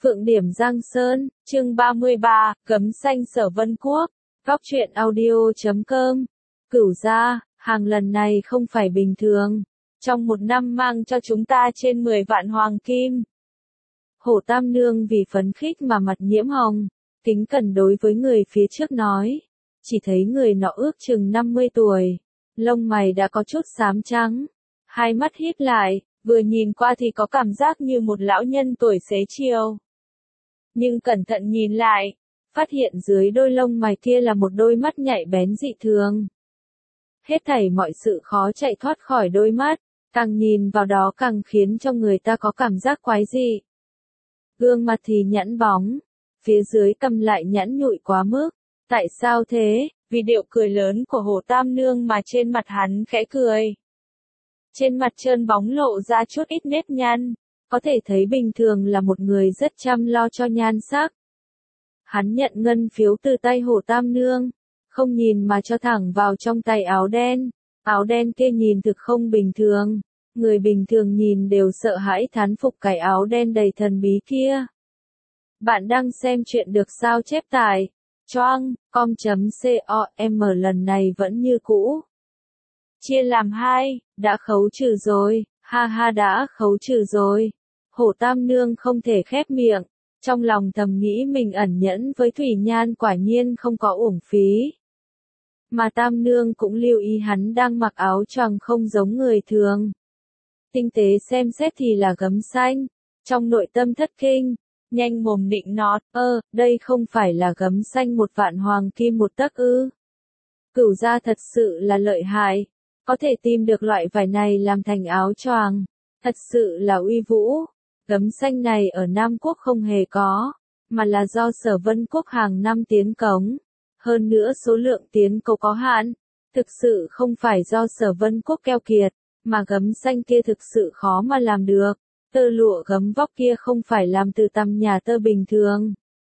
Phượng Điểm Giang Sơn, chương 33, Cấm Sanh Sở Vân Quốc, góc truyện audio.com. Cửu gia, hàng lần này không phải bình thường. Trong một năm mang cho chúng ta trên 10 vạn hoàng kim. Hổ Tam Nương vì phấn khích mà mặt nhiễm hồng, kính cẩn đối với người phía trước nói. Chỉ thấy người nọ ước chừng 50 tuổi, lông mày đã có chút xám trắng, hai mắt híp lại, vừa nhìn qua thì có cảm giác như một lão nhân tuổi xế chiều. Nhưng cẩn thận nhìn lại, phát hiện dưới đôi lông mày kia là một đôi mắt nhạy bén dị thường. Hết thảy mọi sự khó chạy thoát khỏi đôi mắt, càng nhìn vào đó càng khiến cho người ta có cảm giác quái dị. Gương mặt thì nhẵn bóng, phía dưới cằm lại nhẵn nhụi quá mức. Tại sao thế? Vì điệu cười lớn của Hổ Tam Nương mà trên mặt hắn khẽ cười. Trên mặt trơn bóng lộ ra chút ít nếp nhăn, có thể thấy bình thường là một người rất chăm lo cho nhan sắc. Hắn nhận ngân phiếu từ tay Hổ Tam Nương, không nhìn mà cho thẳng vào trong tay áo đen kia nhìn thực không bình thường, người bình thường nhìn đều sợ hãi thán phục cái áo đen đầy thần bí kia. Bạn đang xem chuyện được sao chép tải, choang.com, lần này vẫn như cũ. Chia làm hai, đã khấu trừ rồi, ha ha đã khấu trừ rồi. Hổ Tam Nương không thể khép miệng, trong lòng thầm nghĩ mình ẩn nhẫn với Thủy Nhan quả nhiên không có uổng phí. Mà Tam Nương cũng lưu ý hắn đang mặc áo choàng không giống người thường. Tinh tế xem xét thì là gấm xanh, trong nội tâm thất kinh, nhanh mồm nịnh nọt, đây không phải là gấm xanh 1 vạn hoàng kim 1 tấc ư. Cửu gia thật sự là lợi hại, có thể tìm được loại vải này làm thành áo choàng, thật sự là uy vũ. Gấm xanh này ở Nam Quốc không hề có, mà là do Sở Vân Quốc hàng năm tiến cống. Hơn nữa số lượng tiến cống có hạn, thực sự không phải do Sở Vân Quốc keo kiệt, mà gấm xanh kia thực sự khó mà làm được. Tơ lụa gấm vóc kia không phải làm từ tằm nhà tơ bình thường,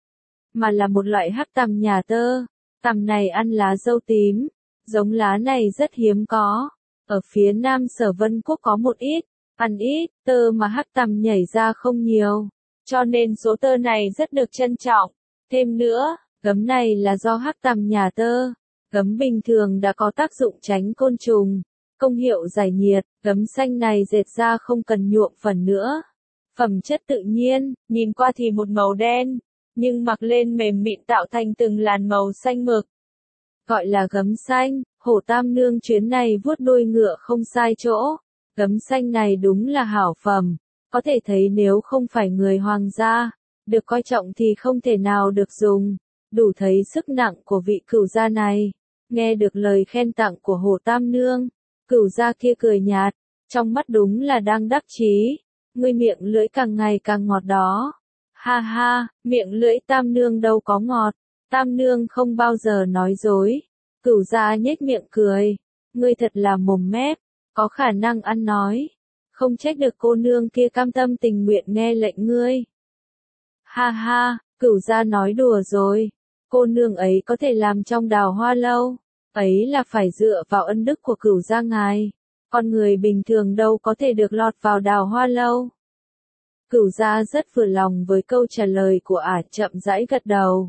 mà là một loại hắc tằm nhà tơ. Tằm này ăn lá dâu tím, giống lá này rất hiếm có. Ở phía Nam Sở Vân Quốc có một ít, ăn ít, tơ mà hắc tằm nhảy ra không nhiều, cho nên số tơ này rất được trân trọng. Thêm nữa, gấm này là do hắc tằm nhà tơ. Gấm bình thường đã có tác dụng tránh côn trùng, công hiệu giải nhiệt, gấm xanh này dệt ra không cần nhuộm phần nữa. Phẩm chất tự nhiên, nhìn qua thì một màu đen, nhưng mặc lên mềm mịn tạo thành từng làn màu xanh mực. Gọi là gấm xanh, Hổ Tam Nương chuyến này vuốt đuôi ngựa không sai chỗ. Gấm xanh này đúng là hảo phẩm, có thể thấy nếu không phải người hoàng gia, được coi trọng thì không thể nào được dùng, đủ thấy sức nặng của vị cửu gia này. Nghe được lời khen tặng của Hổ Tam Nương, cửu gia kia cười nhạt, trong mắt đúng là đang đắc chí. Ngươi miệng lưỡi càng ngày càng ngọt đó. Ha ha, miệng lưỡi Tam Nương đâu có ngọt, Tam Nương không bao giờ nói dối. Cửu gia nhếch miệng cười, ngươi thật là mồm mép, có khả năng ăn nói, không trách được cô nương kia cam tâm tình nguyện nghe lệnh ngươi. Ha ha, cửu gia nói đùa rồi, cô nương ấy có thể làm trong Đào Hoa Lâu, ấy là phải dựa vào ân đức của cửu gia ngài, con người bình thường đâu có thể được lọt vào Đào Hoa Lâu. Cửu gia rất vừa lòng với câu trả lời của ả, chậm rãi gật đầu.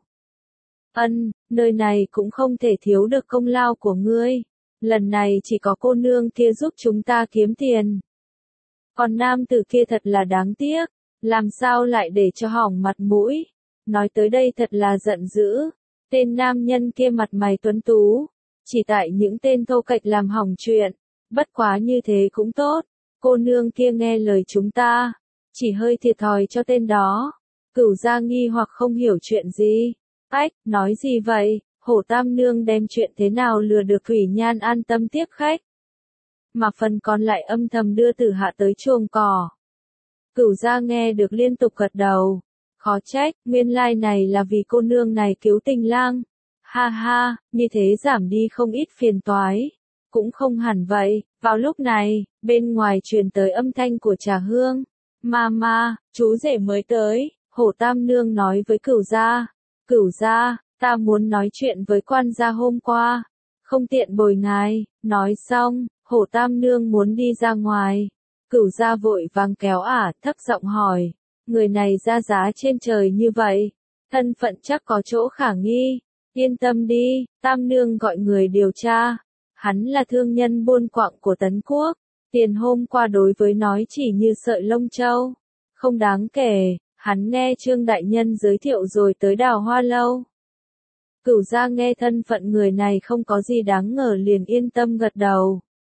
Nơi này cũng không thể thiếu được công lao của ngươi. Lần này chỉ có cô nương kia giúp chúng ta kiếm tiền. Còn nam tử kia thật là đáng tiếc, làm sao lại để cho hỏng mặt mũi. Nói tới đây thật là giận dữ. Tên nam nhân kia mặt mày tuấn tú, chỉ tại những tên thô kệch làm hỏng chuyện. Bất quá như thế cũng tốt, cô nương kia nghe lời chúng ta, chỉ hơi thiệt thòi cho tên đó. Cửu gia nghi hoặc không hiểu chuyện gì. Ách, nói gì vậy? Hổ Tam Nương đem chuyện thế nào lừa được Thủy Nhan an tâm tiếp khách, mà phần còn lại âm thầm đưa Tử Hạ tới chuồng cỏ. Cửu gia nghe được liên tục gật đầu, khó trách, nguyên lai này là vì cô nương này cứu Tình Lang. Ha ha, như thế giảm đi không ít phiền toái. Cũng không hẳn vậy, vào lúc này, bên ngoài truyền tới âm thanh của Trà Hương. Mama, chú rể mới tới. Hổ Tam Nương nói với Cửu gia. Cửu gia, ta muốn nói chuyện với quan gia hôm qua, không tiện bồi ngài. Nói xong, Hổ Tam Nương muốn đi ra ngoài. Cửu gia vội vàng kéo ả, thấp giọng hỏi, người này ra giá trên trời như vậy, thân phận chắc có chỗ khả nghi. Yên tâm đi, Tam Nương gọi người điều tra. Hắn là thương nhân buôn quặng của Tấn Quốc. Tiền hôm qua đối với nói chỉ như sợi lông châu. Không đáng kể, hắn nghe Trương Đại Nhân giới thiệu rồi tới Đào Hoa Lâu. Cửu gia nghe thân phận người này không có gì đáng ngờ liền yên tâm gật đầu.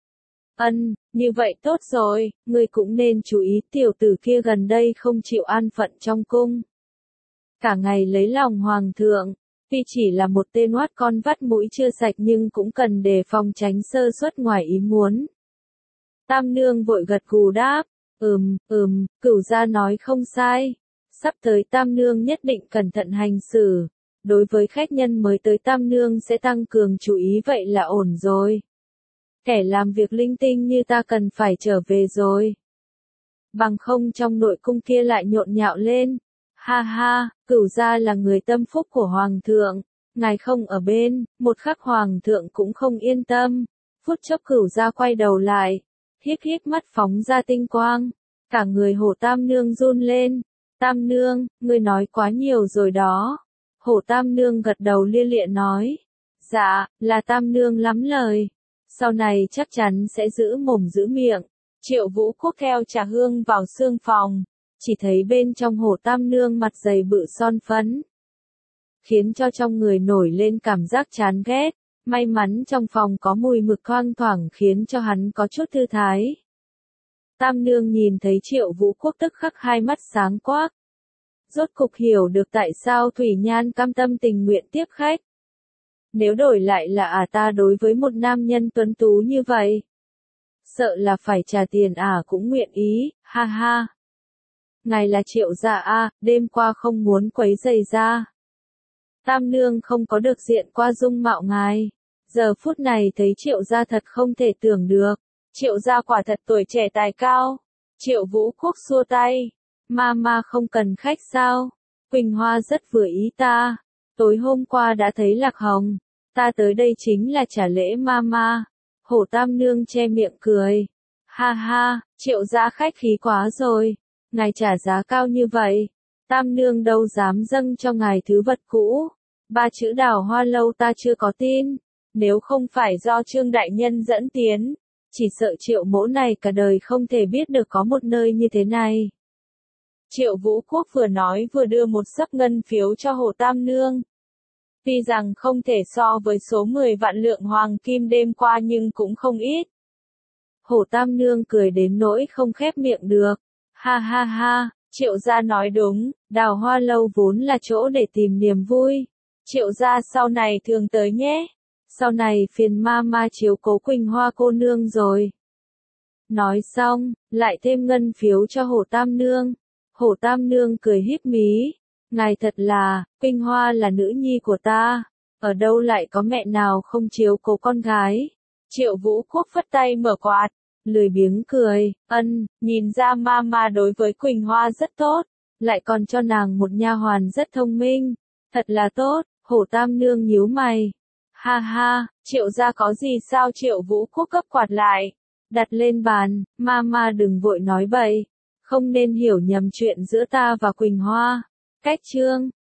Như vậy tốt rồi, ngươi cũng nên chú ý tiểu tử kia gần đây không chịu an phận trong cung. Cả ngày lấy lòng hoàng thượng, tuy chỉ là một tên oát con vắt mũi chưa sạch nhưng cũng cần đề phòng tránh sơ suất ngoài ý muốn. Tam Nương vội gật gù đáp, cửu gia nói không sai. Sắp tới Tam Nương nhất định cẩn thận hành xử. Đối với khách nhân mới tới Tam Nương sẽ tăng cường chú ý vậy là ổn rồi. Kẻ làm việc linh tinh như ta cần phải trở về rồi. Bằng không trong nội cung kia lại nhộn nhạo lên. Ha ha, cửu gia là người tâm phúc của hoàng thượng. Ngài không ở bên, một khắc hoàng thượng cũng không yên tâm. Phút chốc cửu gia quay đầu lại. Híp mắt phóng ra tinh quang. Cả người Hổ Tam Nương run lên. Tam Nương, ngươi nói quá nhiều rồi đó. Hổ Tam Nương gật đầu lia lịa nói. Dạ, là Tam Nương lắm lời. Sau này chắc chắn sẽ giữ mồm giữ miệng. Triệu Vũ Quốc theo Trà Hương vào sương phòng. Chỉ thấy bên trong Hổ Tam Nương mặt dày bự son phấn. Khiến cho trong người nổi lên cảm giác chán ghét. May mắn trong phòng có mùi mực thoang thoảng khiến cho hắn có chút thư thái. Tam Nương nhìn thấy Triệu Vũ Quốc tức khắc hai mắt sáng quắc. Rốt cục hiểu được tại sao Thủy Nhan cam tâm tình nguyện tiếp khách. Nếu đổi lại là ta đối với một nam nhân tuấn tú như vậy, sợ là phải trả tiền cũng nguyện ý, ha ha. Ngài là Triệu gia đêm qua không muốn quấy rầy ra. Tam Nương không có được diện qua dung mạo ngài. Giờ phút này thấy Triệu gia thật không thể tưởng được. Triệu gia quả thật tuổi trẻ tài cao. Triệu Vũ Quốc xua tay. Ma không cần khách sao? Quỳnh Hoa rất vừa ý ta. Tối hôm qua đã thấy Lạc Hồng. Ta tới đây chính là trả lễ ma. Hổ Tam Nương che miệng cười. Ha ha, Triệu gia khách khí quá rồi. Ngài trả giá cao như vậy. Tam Nương đâu dám dâng cho ngài thứ vật cũ. 3 chữ Đào Hoa Lâu ta chưa có tin. Nếu không phải do Trương Đại Nhân dẫn tiến, chỉ sợ Triệu mỗ này cả đời không thể biết được có một nơi như thế này. Triệu Vũ Quốc vừa nói vừa đưa một xấp ngân phiếu cho Hổ Tam Nương. Tuy rằng không thể so với số 10 vạn lượng hoàng kim đêm qua nhưng cũng không ít. Hổ Tam Nương cười đến nỗi không khép miệng được. Ha ha ha, Triệu gia nói đúng, Đào Hoa Lâu vốn là chỗ để tìm niềm vui. Triệu gia sau này thường tới nhé. Sau này phiền ma chiếu cố Quỳnh Hoa cô nương rồi. Nói xong, lại thêm ngân phiếu cho Hổ Tam Nương. Hổ Tam Nương cười híp mí. Ngài thật là, Quỳnh Hoa là nữ nhi của ta. Ở đâu lại có mẹ nào không chiếu cố con gái. Triệu Vũ Quốc phất tay mở quạt. Lười biếng cười, nhìn ra ma đối với Quỳnh Hoa rất tốt. Lại còn cho nàng một nha hoàn rất thông minh. Thật là tốt, Hổ Tam Nương nhíu mày. Ha ha, Triệu gia có gì sao? Triệu Vũ Quốc gấp quạt lại. Đặt lên bàn, ma đừng vội nói bậy. Không nên hiểu nhầm chuyện giữa ta và Quỳnh Hoa. Cách chương